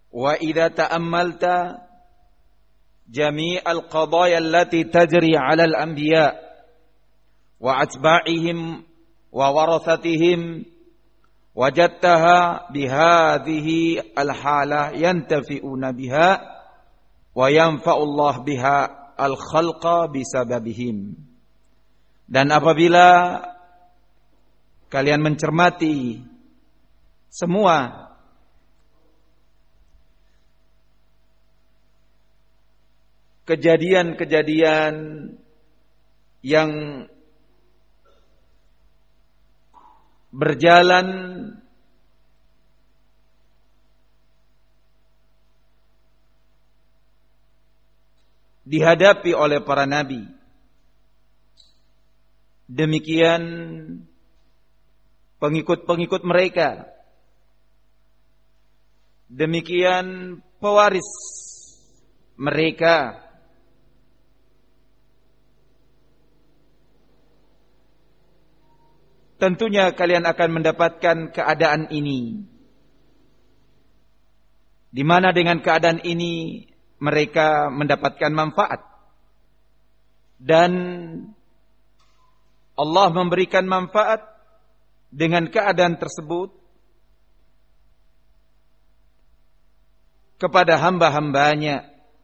Wa idza ta'ammalta jami'al qadaya allati tajri 'ala al-anbiya wa atba'ihim wa warathatihim wajadtaha bihadhihi al-halah yantafi'una biha wa yanfa'u Allah biha al-khalqa bisababihim. Dan apabila kalian mencermati semua kejadian-kejadian yang berjalan dihadapi oleh para nabi, demikian pengikut-pengikut mereka, demikian pewaris mereka, tentunya kalian akan mendapatkan keadaan ini, di mana dengan keadaan ini mereka mendapatkan manfaat, dan Allah memberikan manfaat dengan keadaan tersebut kepada hamba-hambanya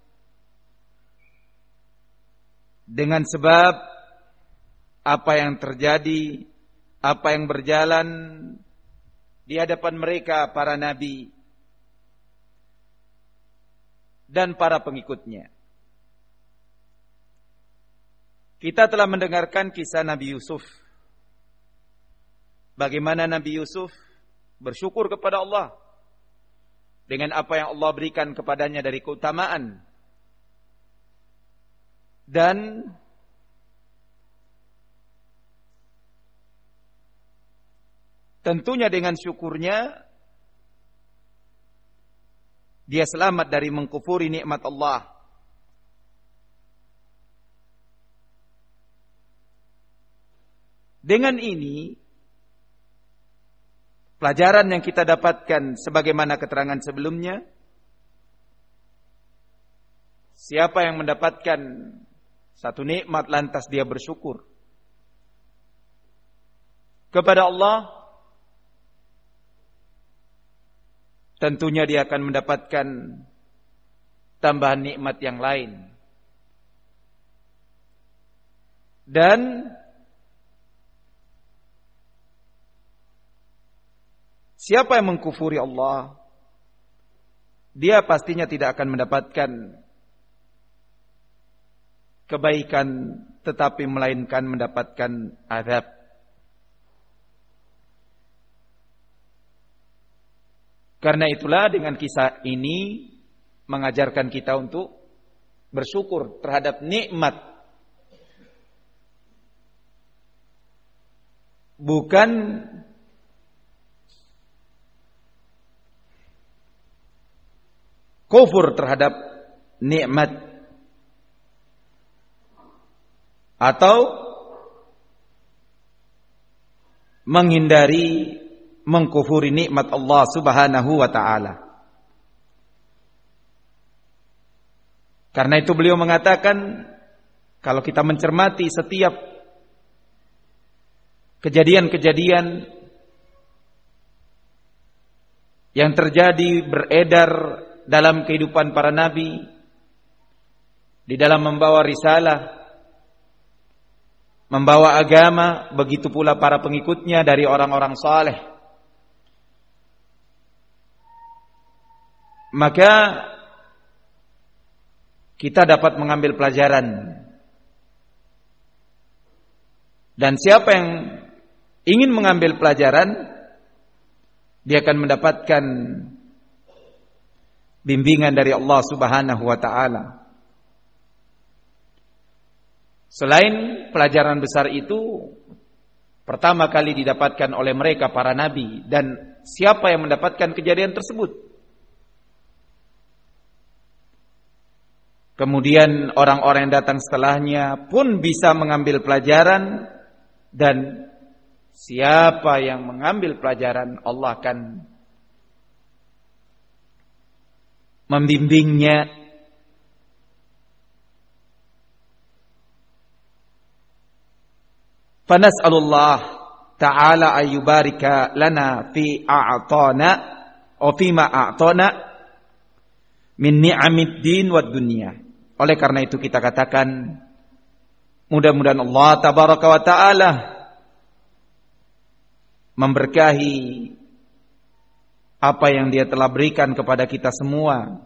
dengan sebab apa yang terjadi, apa yang berjalan di hadapan mereka para nabi dan para pengikutnya. Kita telah mendengarkan kisah Nabi Yusuf. Bagaimana Nabi Yusuf bersyukur kepada Allah dengan apa yang Allah berikan kepadanya dari keutamaan. Dan tentunya dengan syukurnya dia selamat dari mengkufuri nikmat Allah. Dengan ini, pelajaran yang kita dapatkan sebagaimana keterangan sebelumnya, siapa yang mendapatkan satu nikmat lantas dia bersyukur kepada Allah, tentunya dia akan mendapatkan tambahan nikmat yang lain. Dan siapa yang mengkufuri Allah, dia pastinya tidak akan mendapatkan kebaikan, tetapi melainkan mendapatkan azab. Karena itulah dengan kisah ini mengajarkan kita untuk bersyukur terhadap nikmat, bukan kufur terhadap nikmat atau menghindari mengkufuri nikmat Allah Subhanahu wa taala. Karena itu beliau mengatakan, kalau kita mencermati setiap kejadian-kejadian yang terjadi beredar dalam kehidupan para nabi, di dalam membawa risalah, membawa agama, begitu pula para pengikutnya dari orang-orang saleh, maka kita dapat mengambil pelajaran. Dan siapa yang ingin mengambil pelajaran, dia akan mendapatkan bimbingan dari Allah Subhanahu wa taala. Selain pelajaran besar itu pertama kali didapatkan oleh mereka para nabi, dan siapa yang mendapatkan kejadian tersebut? Kemudian orang-orang yang datang setelahnya pun bisa mengambil pelajaran, dan siapa yang mengambil pelajaran, Allah akan membimbingnya, fanas'alullah ta'ala ayyubarika lana fi a'tana wa fima a'tana min ni'amid din wad dunya. Oleh karena itu kita katakan, mudah-mudahan Allah tabaraka wa ta'ala memberkahi apa yang Dia telah berikan kepada kita semua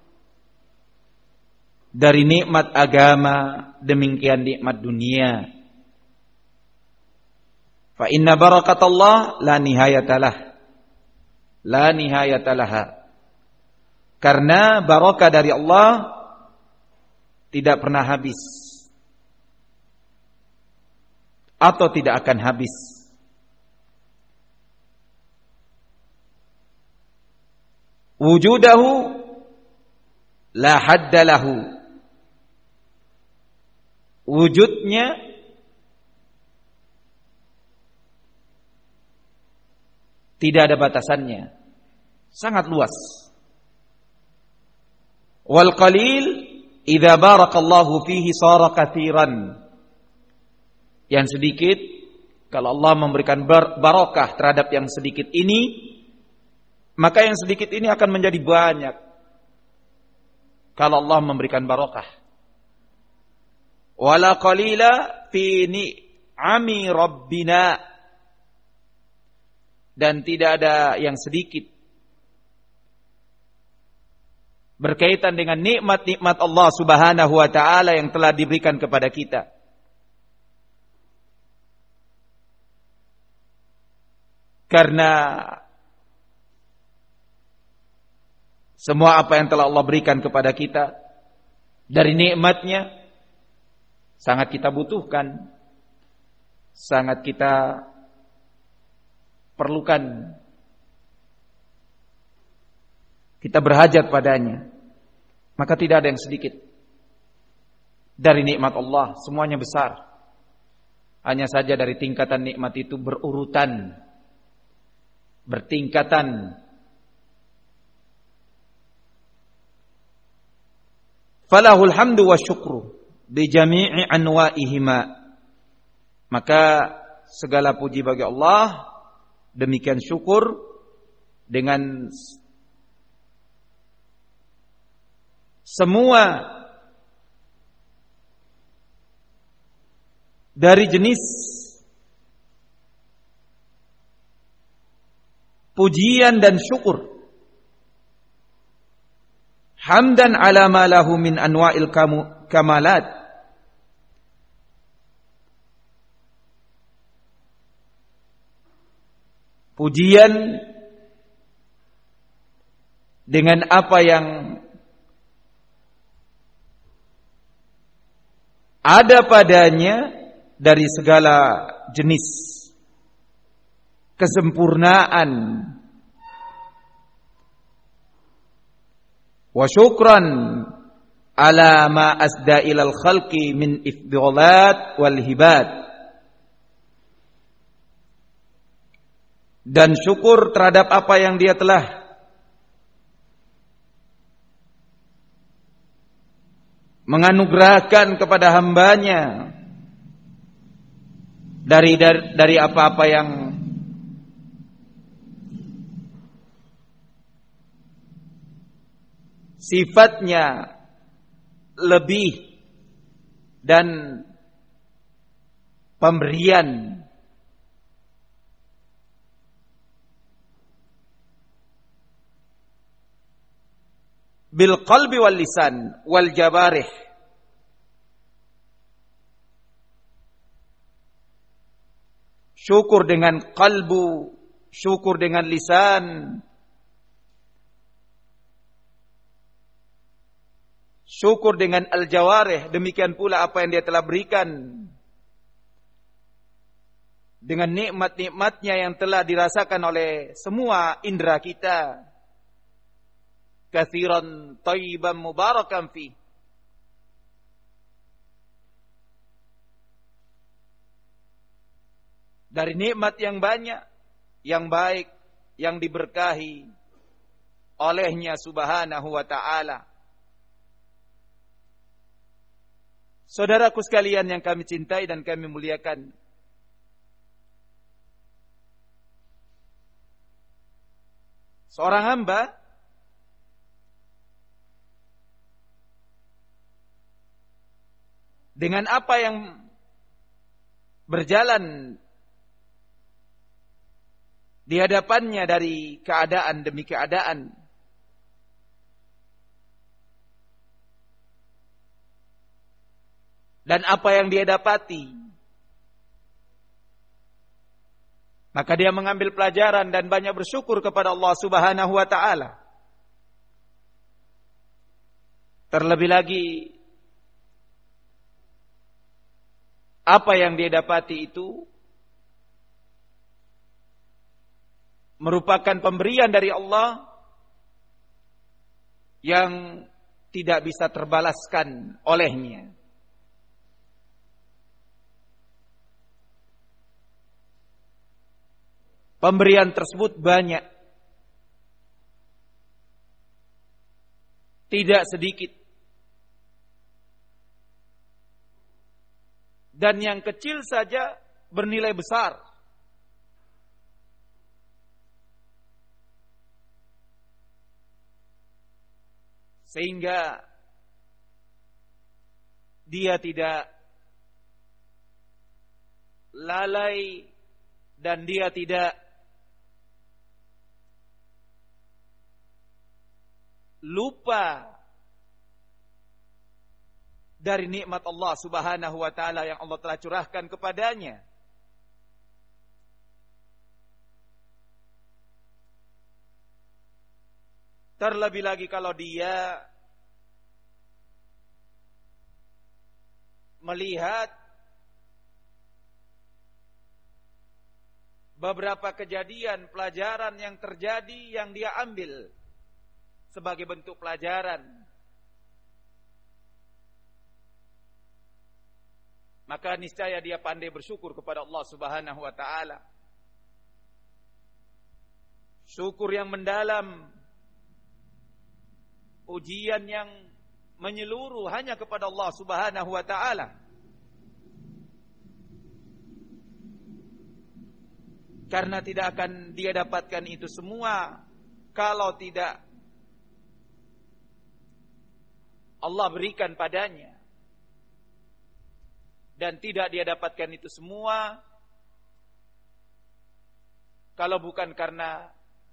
dari nikmat agama, demikian nikmat dunia. Fa inna barakatallah la nihayatalah. La nihayatalaha. Karena barakah dari Allah tidak pernah habis atau tidak akan habis. Wujudahu la hadda lahu. Wujudnya tidak ada batasannya, sangat luas. Wal qalil idza barakallahu fihi sara katsiran. Yang sedikit, kalau Allah memberikan barakah terhadap yang sedikit ini, maka yang sedikit ini akan menjadi banyak. Kalau Allah memberikan barakah. Wala qalila fi ni'ami rabbina. Dan tidak ada yang sedikit berkaitan dengan nikmat-nikmat Allah Subhanahu wa ta'ala yang telah diberikan kepada kita. Karena semua apa yang telah Allah berikan kepada kita dari nikmatnya sangat kita butuhkan, sangat kita perlukan, kita berhajat padanya. Maka tidak ada yang sedikit dari nikmat Allah, semuanya besar. Hanya saja dari tingkatan nikmat itu berurutan, bertingkatan. Falahul hamdu wa syukru bi jami'i anwa'ihima. Maka segala puji bagi Allah, demikian syukur dengan semua dari jenis pujian dan syukur. Hamdan ala ma lahu min anwa'il kamalat. Pujian dengan apa yang ada padanya dari segala jenis kesempurnaan. Wa syukran ala ma asda ilal khalqi min ifdalat wal hibat. Dan syukur terhadap apa yang Dia telah menganugerahkan kepada hambanya dari apa-apa yang sifatnya lebih dan pemberian. Bil qalbi wal lisan wal jabarih. Syukur dengan qalbu, syukur dengan lisan, syukur dengan al-jawarih. Demikian pula apa yang Dia telah berikan dengan nikmat-nikmatnya yang telah dirasakan oleh semua indera kita. Katsiran thayyiban mubarakan fi. Dari nikmat yang banyak, yang baik, yang diberkahi olehnya subhanahu wa ta'ala. Saudaraku sekalian yang kami cintai dan kami muliakan, seorang hamba dengan apa yang berjalan di hadapannya dari keadaan demi keadaan, dan apa yang dia dapati, maka dia mengambil pelajaran dan banyak bersyukur kepada Allah Subhanahu wa ta'ala. Terlebih lagi, apa yang dia dapati itu merupakan pemberian dari Allah yang tidak bisa terbalaskan olehnya. Pemberian tersebut banyak, tidak sedikit, dan yang kecil saja bernilai besar. Sehingga dia tidak lalai dan dia tidak lupa dari nikmat Allah Subhanahu wa ta'ala yang Allah telah curahkan kepadanya. Terlebih lagi kalau dia melihat beberapa kejadian, pelajaran yang terjadi yang dia ambil sebagai bentuk pelajaran, maka niscaya dia pandai bersyukur kepada Allah Subhanahu wa ta'ala. Syukur yang mendalam, ujian yang menyeluruh hanya kepada Allah Subhanahu wa ta'ala. Karena tidak akan dia dapatkan itu semua kalau tidak Allah berikan padanya. Dan tidak dia dapatkan itu semua kalau bukan karena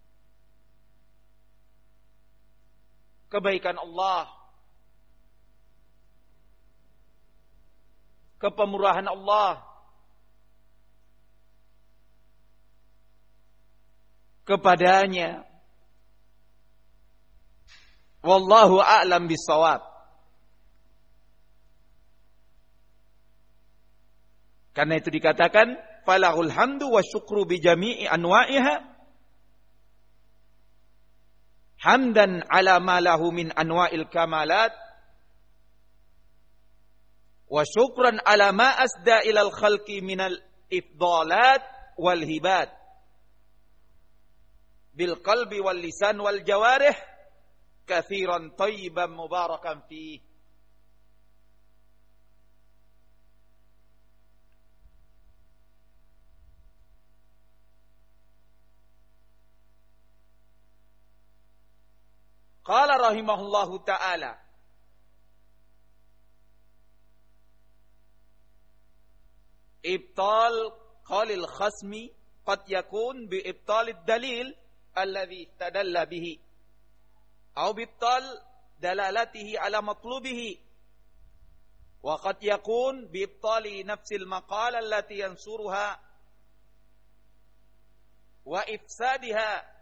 kebaikan Allah, kepemurahan Allah kepadanya. Wallahu a'lam bissawab. Karena itu dikatakan falahul hamdu wa syukru bi jami'i anwa'iha hamdan ala ma lahu min anwa'il kamalat wa syukran ala ma asda ilal khalqi minal ifdalat wal hibat bil qalbi wal lisan wal jawarih kathiran thayyiban mubarakan fihi. Qala rahimahullahu ta'ala, ibtal qalil khasmi qad yakun bi ibtalid dalil alladhi tadalla bihi aw bi ibtal dalalatihi ala matlubihi wa qad yakun bi ibtali nafsil maqala allati yansuruha wa ifsadiha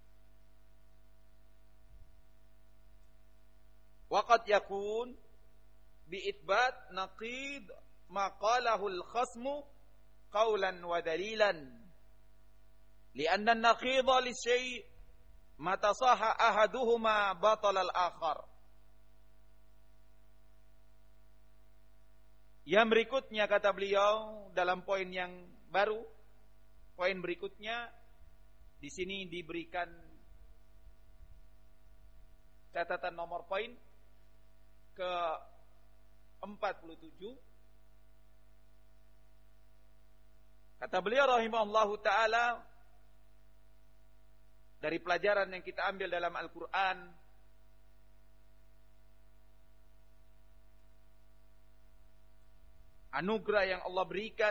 waqad yakun bi'itbat naqid maqalahul khasmu qawlan wa dalilan lianna naqidha lisyai' mata saha ahaduhuma batala al-akhar. Yang berikutnya kata beliau dalam poin yang baru, poin berikutnya di sini diberikan catatan nomor poin ke 47. Kata beliau rahimahullahu ta'ala, dari pelajaran yang kita ambil dalam Al-Quran, anugerah yang Allah berikan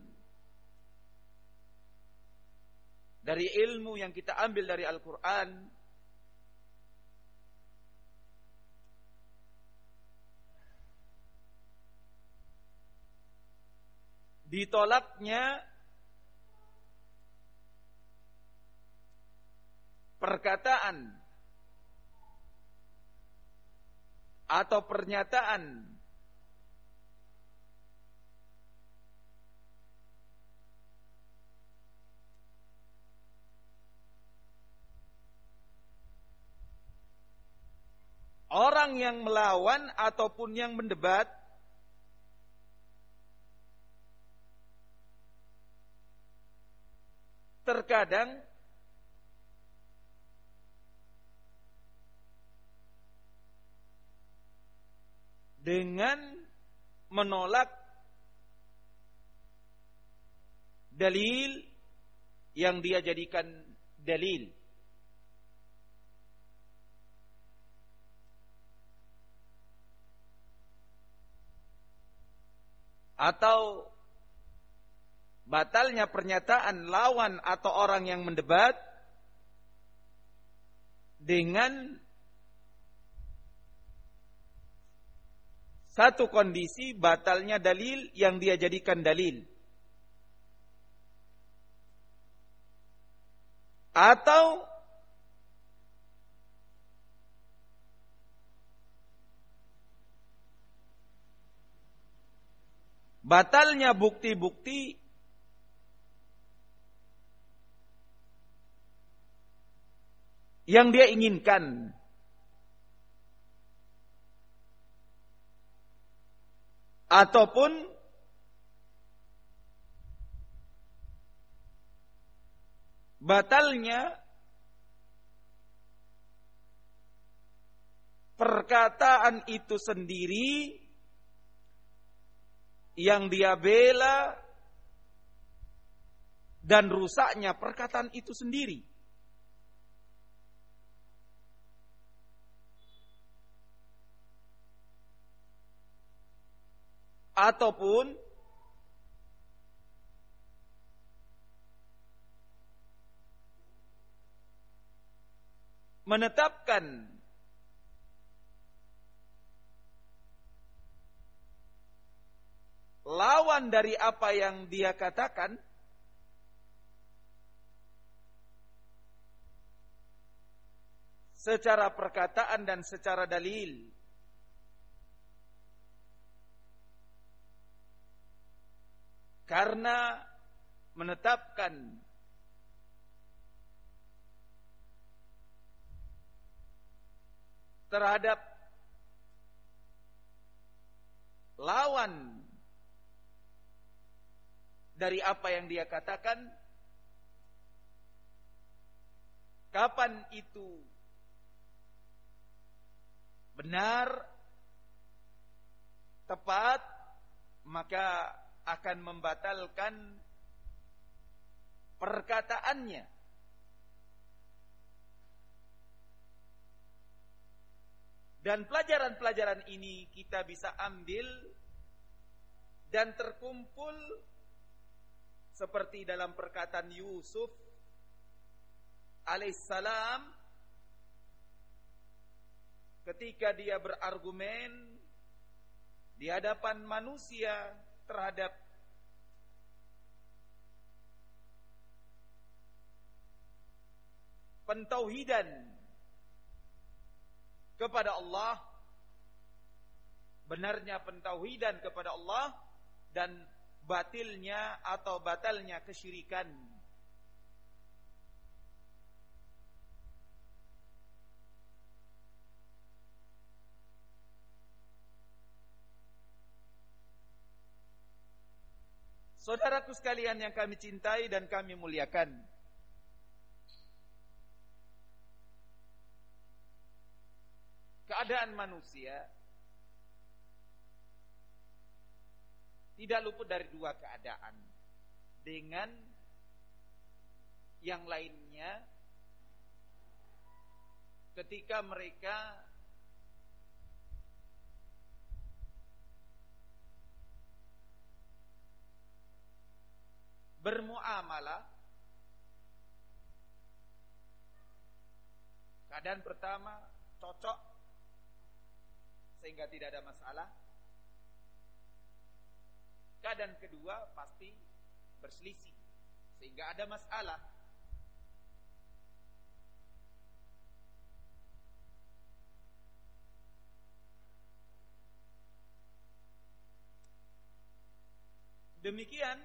dari ilmu yang kita ambil dari Al-Quran, ditolaknya perkataan atau pernyataan orang yang melawan ataupun yang mendebat terkadang dengan menolak dalil yang dia jadikan dalil, atau batalnya pernyataan lawan atau orang yang mendebat dengan satu kondisi, batalnya dalil yang dia jadikan dalil, atau batalnya bukti-bukti yang dia inginkan, ataupun batalnya perkataan itu sendiri yang dia bela dan rusaknya perkataan itu sendiri. Ataupun menetapkan lawan dari apa yang dia katakan secara perkataan dan secara dalil, karena menetapkan terhadap lawan dari apa yang dia katakan, kapan itu benar, tepat, maka akan membatalkan perkataannya. Dan pelajaran-pelajaran ini kita bisa ambil dan terkumpul seperti dalam perkataan Yusuf alaihissalam ketika dia berargumen di hadapan manusia terhadap pentauhidan kepada Allah, benarnya pentauhidan kepada Allah dan batilnya atau batalnya kesyirikan. Saudaraku sekalian yang kami cintai dan kami muliakan, keadaan manusia tidak luput dari dua keadaan. Dengan yang lainnya ketika mereka bermuamalah, keadaan pertama cocok sehingga tidak ada masalah. Keadaan kedua pasti berselisih sehingga ada masalah. Demikian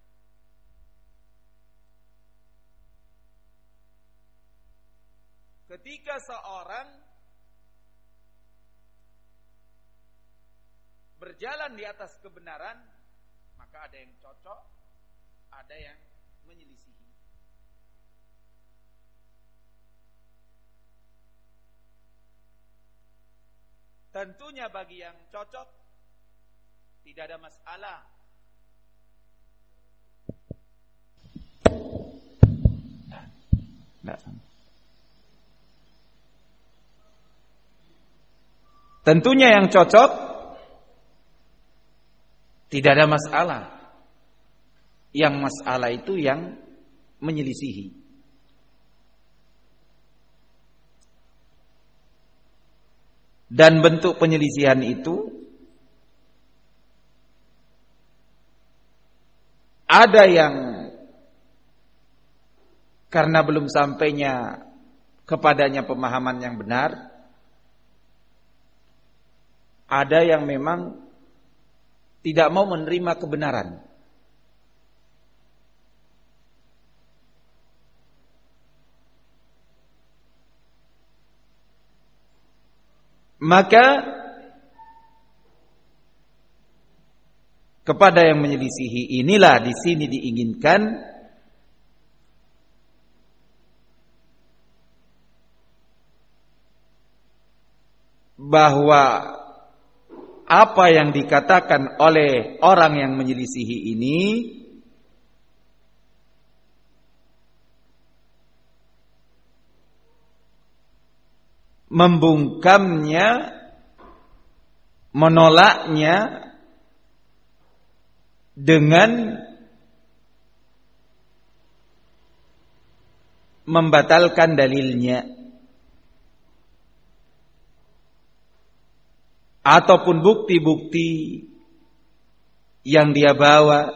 ketika seorang berjalan di atas kebenaran, maka ada yang cocok, ada yang menyelisihi. Tentunya bagi yang cocok tidak ada masalah. Tentunya yang cocok tidak ada masalah. Yang masalah itu yang menyelisihi. Dan bentuk penyelisihan itu ada yang karena belum sampainya kepadanya pemahaman yang benar, ada yang memang tidak mau menerima kebenaran. Maka kepada yang menyelisihi inilah di sini diinginkan bahwa apa yang dikatakan oleh orang yang menyelisihi ini membungkamnya, menolaknya dengan membatalkan dalilnya ataupun bukti-bukti yang dia bawa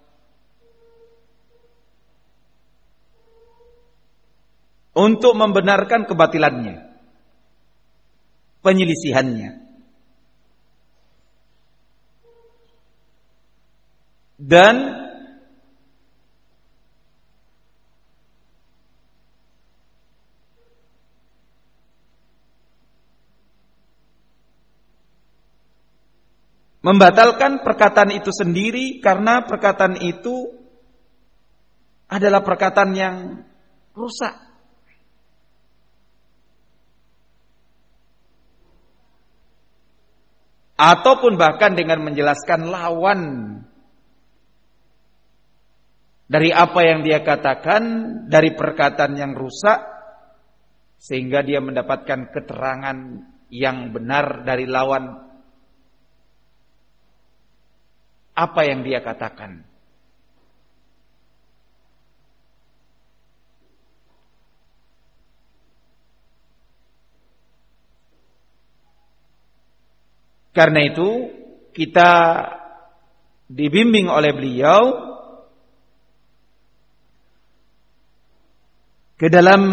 untuk membenarkan kebatilannya, penyelisihannya. Dan membatalkan perkataan itu sendiri karena perkataan itu adalah perkataan yang rusak. Ataupun bahkan dengan menjelaskan lawan dari apa yang dia katakan, dari perkataan yang rusak, sehingga dia mendapatkan keterangan yang benar dari lawan apa yang dia katakan. Karena itu kita dibimbing oleh beliau ke dalam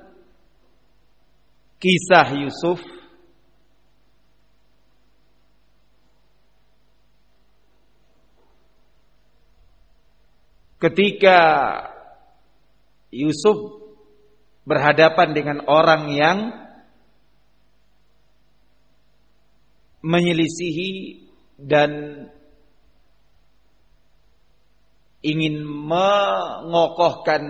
kisah Yusuf ketika Yusuf berhadapan dengan orang yang menyelisihi dan ingin mengokohkan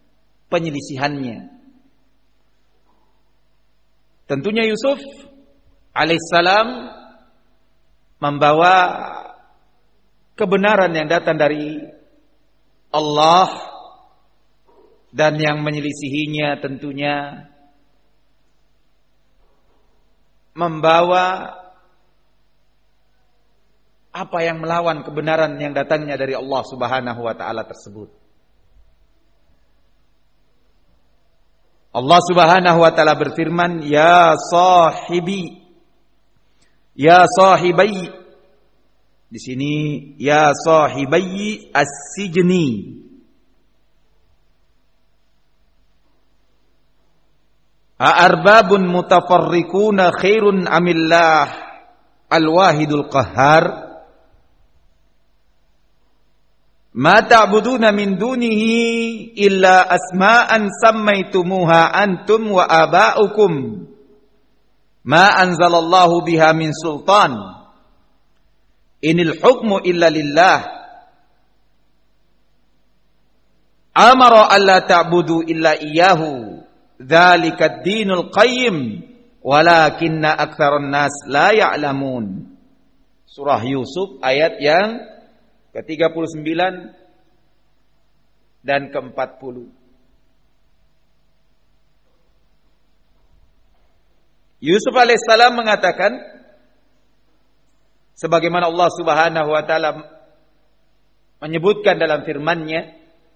penyelisihannya. Tentunya Yusuf alaihissalam membawa kebenaran yang datang dari Allah, dan yang menyelisihinya tentunya membawa apa yang melawan kebenaran yang datangnya dari Allah Subhanahu wa taala tersebut. Allah Subhanahu wa taala berfirman, "Ya sahibi, ya sahibai." Di sini ya sahibai as-sijni. A'arbabun mutafarriquna khairun amillah al-wahidul qahhar. Ma ta'buduna min dunihi illa asma'an sammaytumuha antum wa aba'ukum ma anzalallahu biha min sultan. Inil hukmu illa lillah. Amara alla ta'budu illa iyyahu. Dzalika ad-dinul qayyim walakinna aktsaran nas la ya'lamun. Surah Yusuf ayat yang ke-39 dan ke-40. Yusuf alaihissalam mengatakan, sebagaimana Allah Subhanahu wa taala menyebutkan dalam firman-Nya,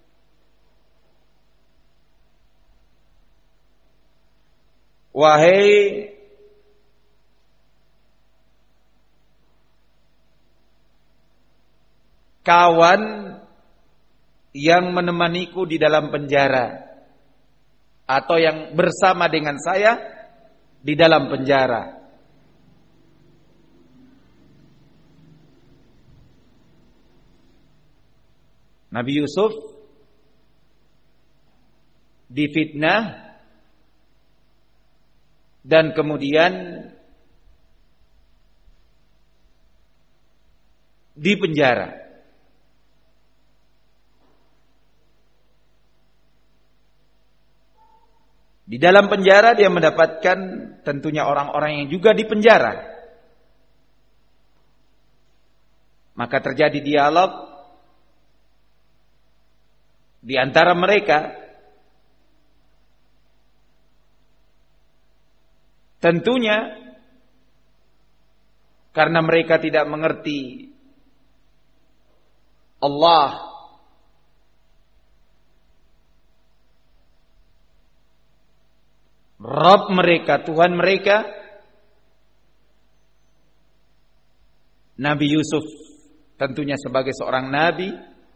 wahai kawan yang menemaniku di dalam penjara, atau yang bersama dengan saya di dalam penjara. Nabi Yusuf difitnah dan kemudian dipenjara. Di dalam penjara dia mendapatkan tentunya orang-orang yang juga dipenjara. Maka terjadi dialog di antara mereka. Tentunya karena mereka tidak mengerti Allah, Rabb mereka, Tuhan mereka, Nabi Yusuf tentunya sebagai seorang nabi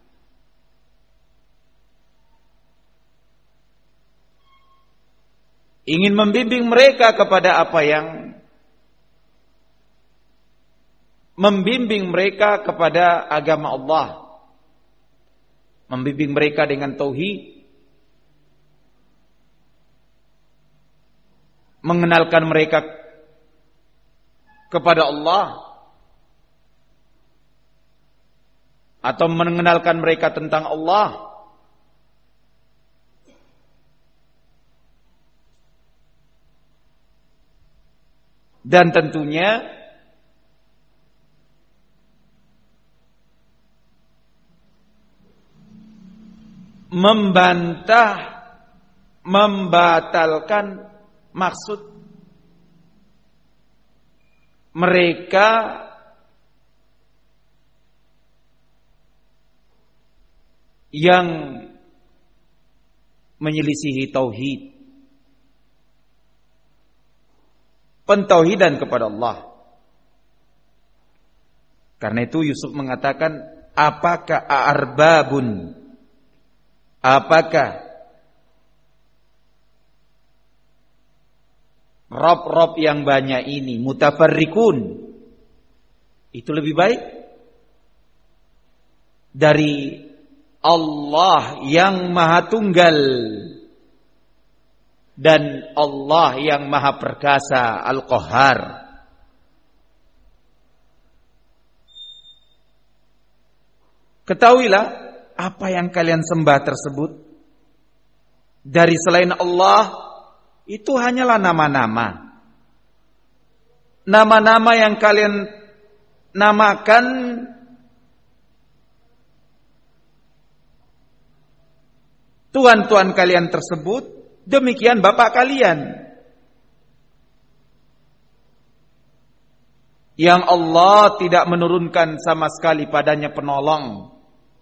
ingin membimbing mereka kepada apa yang membimbing mereka kepada agama Allah, membimbing mereka dengan tauhid, mengenalkan mereka kepada Allah, atau mengenalkan mereka tentang Allah. Dan tentunya membantah, membatalkan maksud mereka yang menyelisihi tauhid, pentauhidan kepada Allah. Karena itu Yusuf mengatakan, apakah arbabun, apakah Rob-rob yang banyak ini, mutafarrikun, itu lebih baik dari Allah yang Maha Tunggal dan Allah yang Maha Perkasa, Al-Qahhar. Ketahuilah apa yang kalian sembah tersebut dari selain Allah itu hanyalah nama-nama. nama-nama yang kalian namakan Tuhan-Tuhan kalian tersebut, demikian Bapak kalian. Yang Allah tidak menurunkan sama sekali padanya penolong.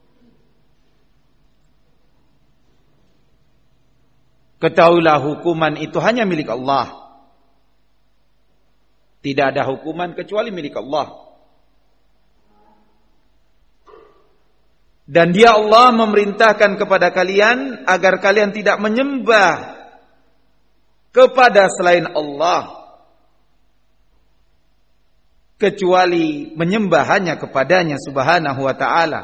Ketahuilah hukuman itu hanya milik Allah. Tidak ada hukuman kecuali milik Allah. Dan Dia Allah memerintahkan kepada kalian agar kalian tidak menyembah kepada selain Allah, kecuali menyembah hanya kepadanya subhanahu wa ta'ala.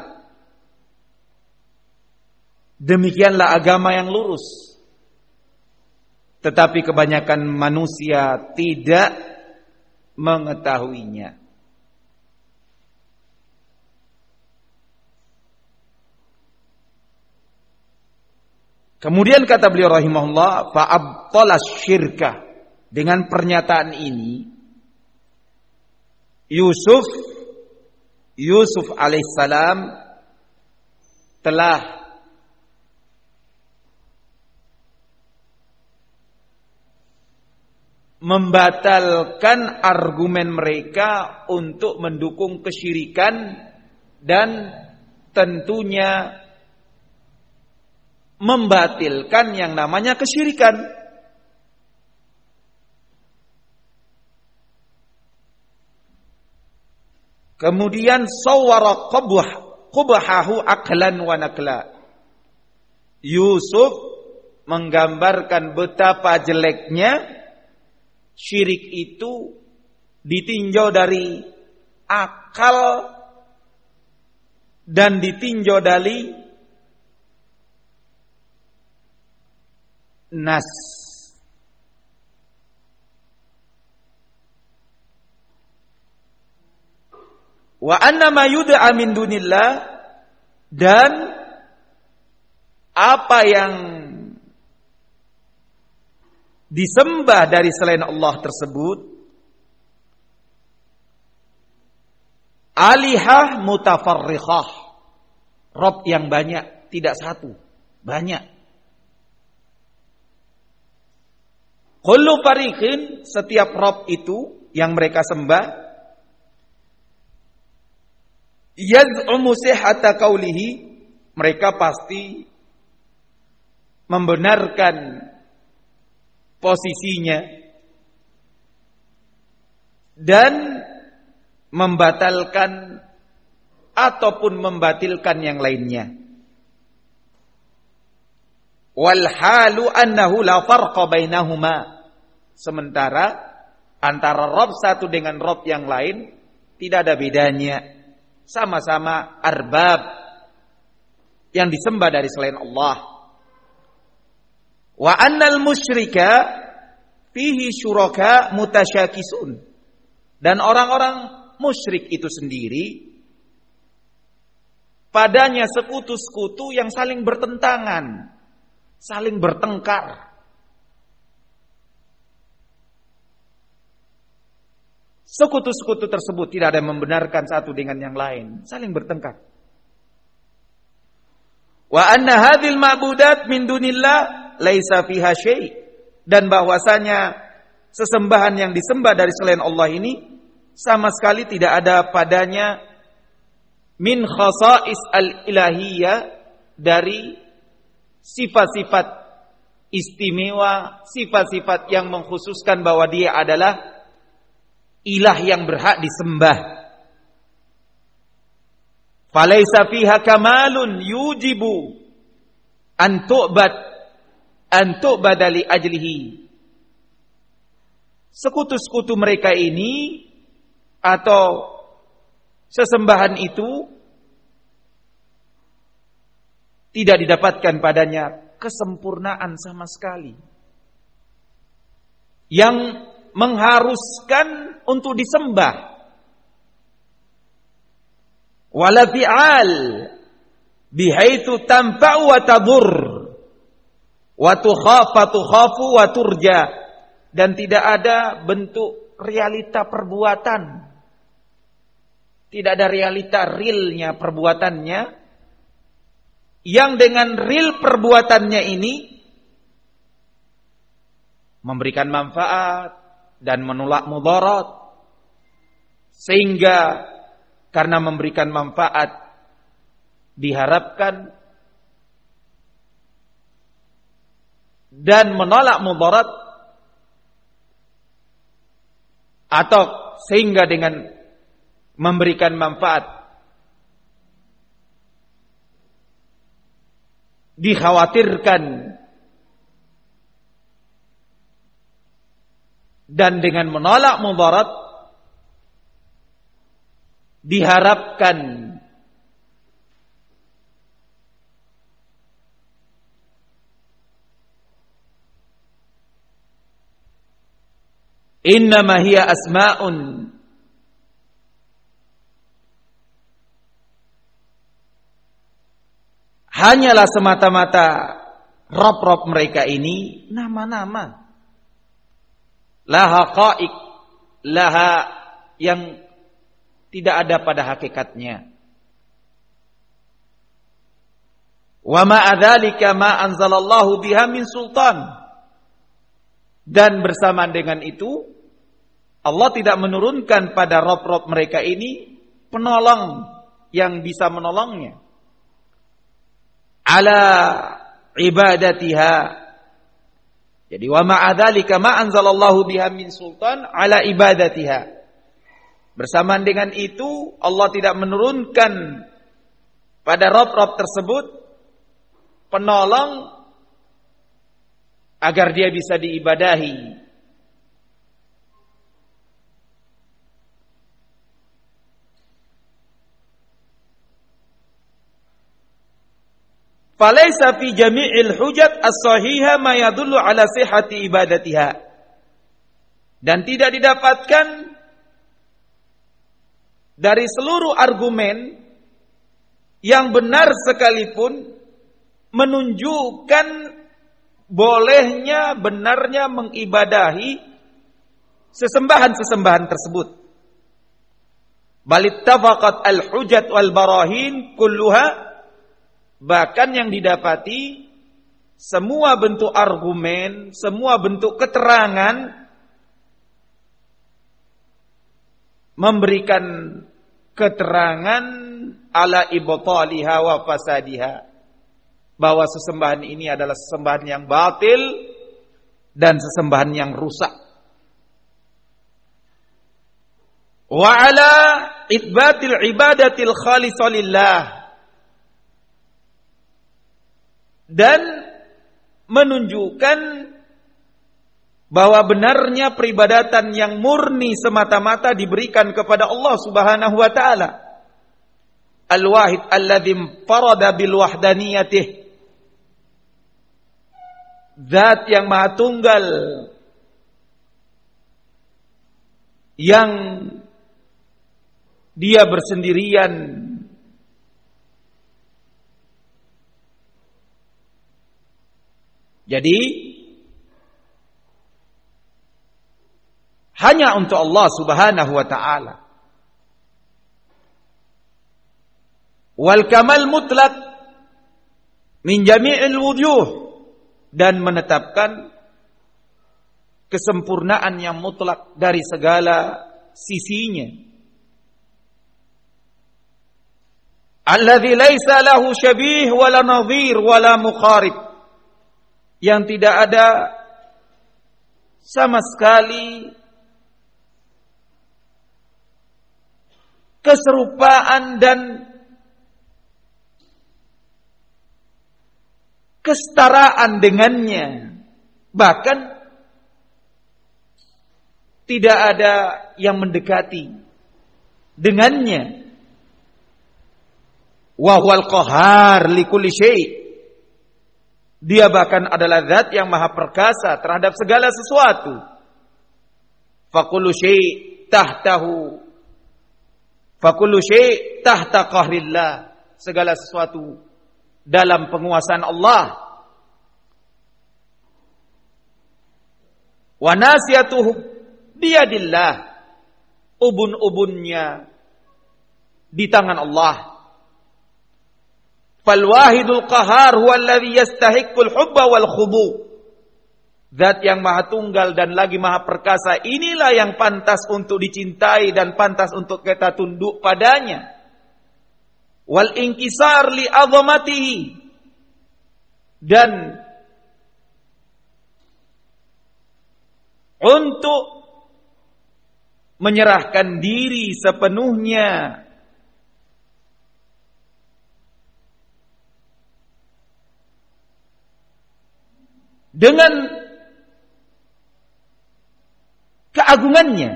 Demikianlah agama yang lurus. Tetapi kebanyakan manusia tidak mengetahuinya. Kemudian kata beliau rahimahullah, fa'abtalas syirka. Dengan pernyataan ini, Yusuf alaihissalam telah membatalkan argumen mereka untuk mendukung kesyirikan dan tentunya membatilkan yang namanya kesyirikan. Kemudian sawwara qubhahu aqlan wa nakla. Yusuf menggambarkan betapa jeleknya syirik itu ditinjau dari akal dan ditinjau dari nas. Wa anna ma yud'a min dunillah, dan apa yang disembah dari selain Allah tersebut alihah mutafarriqah, Rob yang banyak, tidak satu, banyak. Kullu fariqin, setiap Rob itu yang mereka sembah, yaz'umu sihhata qawlihi, mereka pasti membenarkan posisinya dan membatalkan ataupun membatilkan yang lainnya. Wal halu annahu la farqa bainahuma, sementara antara Rabb satu dengan Rabb yang lain tidak ada bedanya, sama-sama arbab yang disembah dari selain Allah. Wa annal musyrika fihi syuraka mutasyakisun, dan orang-orang musyrik itu sendiri padanya sekutu-sekutu yang saling bertentangan, saling bertengkar. Sekutu-sekutu tersebut tidak ada yang membenarkan satu dengan yang lain, saling bertengkar. Wa anna hadhil ma'budat min dunillah laisa fiha syai', dan bahwasanya sesembahan yang disembah dari selain Allah ini sama sekali tidak ada padanya min khasa'is al-ilahiyah, dari sifat-sifat istimewa, sifat-sifat yang mengkhususkan bahwa dia adalah ilah yang berhak disembah. Falaisa fiha kamalun yujibu an tu'badali ajlihi. Sekutu-sekutu mereka ini atau sesembahan itu tidak didapatkan padanya kesempurnaan sama sekali yang mengharuskan untuk disembah. Wala fi'al bihaitsu tanfa'u wa tadur wa tukhafu wa turja, dan tidak ada bentuk realita perbuatan. Tidak ada realita realnya perbuatannya. Yang dengan real perbuatannya ini memberikan manfaat dan menolak mudarat. Sehingga karena memberikan manfaat diharapkan dan menolak mudarat, atau sehingga dengan memberikan manfaat dikhawatirkan dan dengan menolak mudarat diharapkan innama hiya asma'un hanyalah semata-mata rob-rob mereka ini nama-nama, laha qa'iq, laha yang tidak ada pada hakikatnya. Wa ma adzalika ma anzalallahu biha min sultan. Dan bersamaan dengan itu Allah tidak menurunkan pada rob-rob mereka ini penolong yang bisa menolongnya ala ibadatiha. Jadi wa ma adzalika ma anzalallahu biha min sultan ala ibadatiha. Bersamaan dengan itu Allah tidak menurunkan pada rob-rob tersebut penolong agar dia bisa diibadahi. Falaysa fi jami'il hujat as-sahihah ma yadullu ala sihhati ibadatiha. Dan tidak didapatkan dari seluruh argumen yang benar sekalipun menunjukkan bolehnya, benarnya mengibadahi sesembahan-sesembahan tersebut. Balittafaqat al-hujat wal barahin kulluha, bahkan yang didapati semua bentuk argumen, semua bentuk keterangan memberikan keterangan ala ibtaliha wa fasadiha, bahwa sesembahan ini adalah sesembahan yang batil dan sesembahan yang rusak. Wa ala itsbatil ibadatil khalisah lillah, dan menunjukkan bahwa benarnya peribadatan yang murni semata-mata diberikan kepada Allah Subhanahu wa taala. Al-Wahid alladzi farada bil wahdaniyatih, Zat yang Maha Tunggal yang Dia bersendirian. Jadi hanya untuk Allah Subhanahu wa taala. Wal kamal mutlaq min jami'il wujuh, dan menetapkan kesempurnaan yang mutlak dari segala sisinya. Alladzi laisa lahu syabih wala nadhir wala muqarib, yang tidak ada sama sekali keserupaan dan kesetaraan dengannya. Bahkan tidak ada yang mendekati dengannya. Wa huwal qahhar likulli syai'. Dia bahkan adalah zat yang maha perkasa terhadap segala sesuatu. Fakullu syai' tahtahu, fakullu syai' tahta qahrillah. Segala sesuatu dalam penguasaan Allah. Wa nasiyatuhu Biyadillah, ubun-ubunnya di tangan Allah. Fal wahidul qahar huwa alladhi yastahiqqul hubba wal khudu. Zat yang maha tunggal dan lagi maha perkasa, inilah yang pantas untuk dicintai dan pantas untuk kita tunduk padanya. Wal inkisar li azamatihi, dan untuk menyerahkan diri sepenuhnya dengan keagungannya,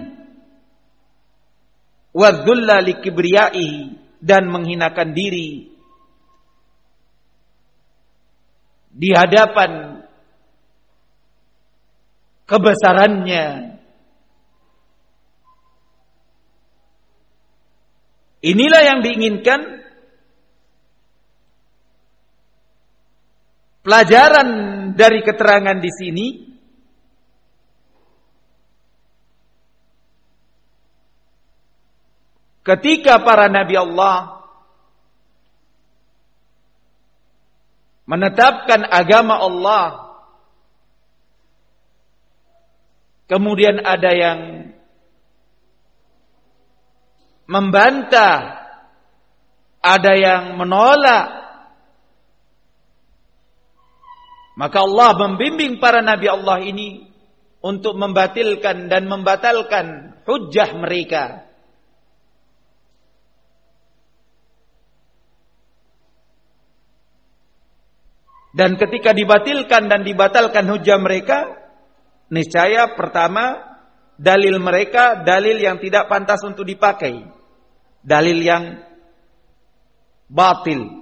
wa dhulla li kibriyaihi, dan menghinakan diri di hadapan kebesarannya. Inilah yang diinginkan. Pelajaran dari keterangan di sini, ketika para nabi Allah menetapkan agama Allah, kemudian ada yang membantah, ada yang menolak, maka Allah membimbing para nabi Allah ini untuk membatalkan dan membatalkan hujjah mereka. Dan ketika dibatalkan dan dibatalkan hujjah mereka, niscaya pertama, dalil mereka dalil yang tidak pantas untuk dipakai, dalil yang batil.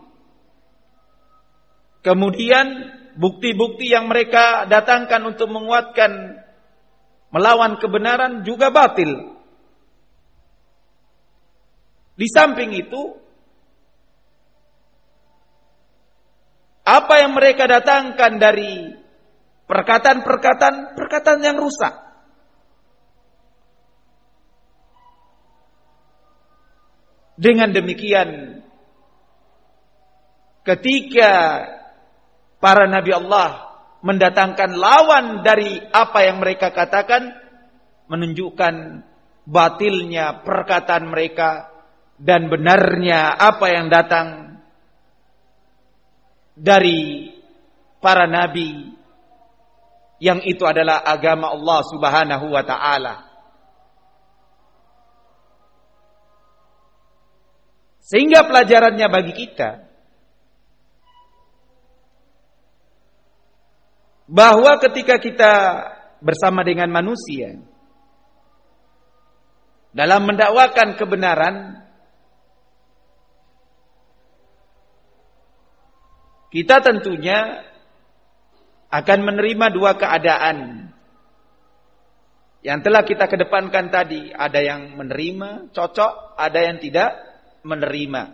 Kemudian bukti-bukti yang mereka datangkan untuk menguatkan melawan kebenaran juga batil. Di samping itu, apa yang mereka datangkan dari perkataan yang rusak. Dengan demikian, ketika para nabi Allah mendatangkan lawan dari apa yang mereka katakan, menunjukkan batilnya perkataan mereka dan benarnya apa yang datang dari para nabi, yang itu adalah agama Allah Subhanahu wa ta'ala. Sehingga pelajarannya bagi kita, bahwa ketika kita bersama dengan manusia dalam mendakwakan kebenaran, kita tentunya akan menerima dua keadaan yang telah kita kedepankan tadi. Ada yang menerima, cocok, ada yang tidak menerima.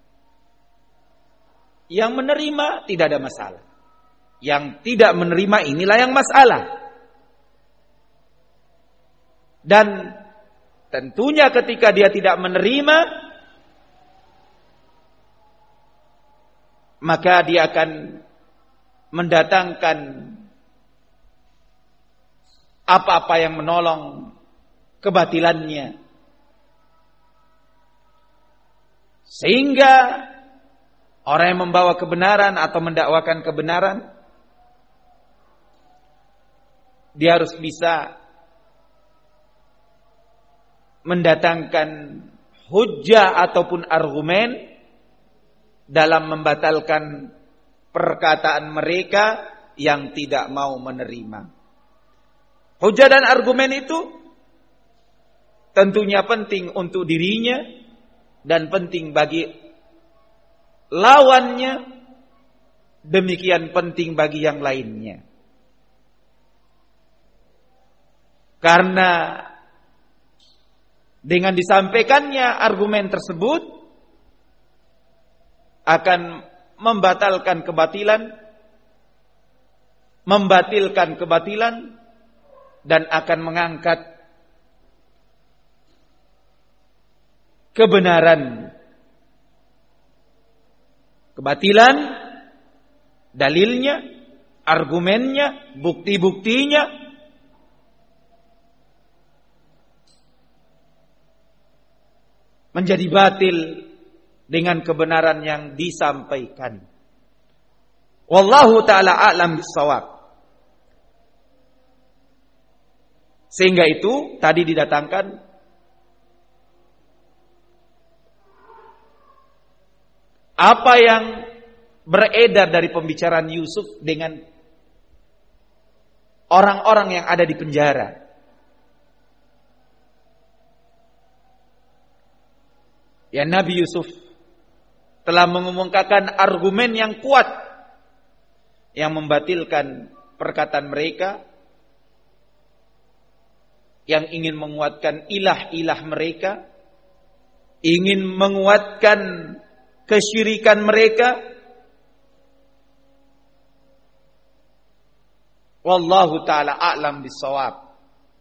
Yang menerima tidak ada masalah. Yang tidak menerima inilah yang masalah. Dan tentunya ketika dia tidak menerima, maka dia akan mendatangkan apa-apa yang menolong kebatilannya. Sehingga orang yang membawa kebenaran atau mendakwakan kebenaran, dia harus bisa mendatangkan hujjah ataupun argumen dalam membatalkan perkataan mereka yang tidak mau menerima. Hujjah dan argumen itu tentunya penting untuk dirinya dan penting bagi lawannya, demikian penting bagi yang lainnya. Karena dengan disampaikannya argumen tersebut akan membatalkan kebatilan, membatilkan kebatilan, dan akan mengangkat kebenaran, kebatilan, dalilnya, argumennya, bukti-buktinya, menjadi batil dengan kebenaran yang disampaikan. Wallahu ta'ala a'lam bissawab. Sehingga itu tadi didatangkan apa yang beredar dari pembicaraan Yusuf dengan orang-orang yang ada di penjara. Ya, Nabi Yusuf telah mengumumkakan argumen yang kuat yang membatilkan perkataan mereka, yang ingin menguatkan ilah-ilah mereka, ingin menguatkan kesyirikan mereka. Wallahu ta'ala a'lam bissawab.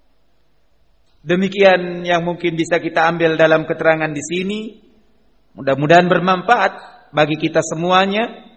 Demikian yang mungkin bisa kita ambil dalam keterangan di sini. Mudah-mudahan bermanfaat bagi kita semuanya.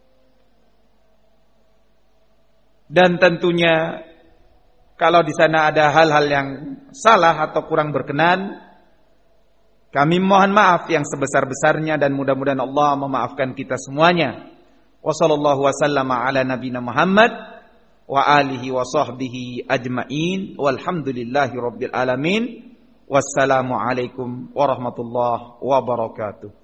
Dan tentunya kalau di sana ada hal-hal yang salah atau kurang berkenan, kami mohon maaf yang sebesar-besarnya dan mudah-mudahan Allah memaafkan kita semuanya. Wassallallahu wasallama ala nabiyina Muhammad wa alihi wa sahbihi ajma'in walhamdulillahi rabbil alamin. Wassalamu alaikum warahmatullahi wabarakatuh.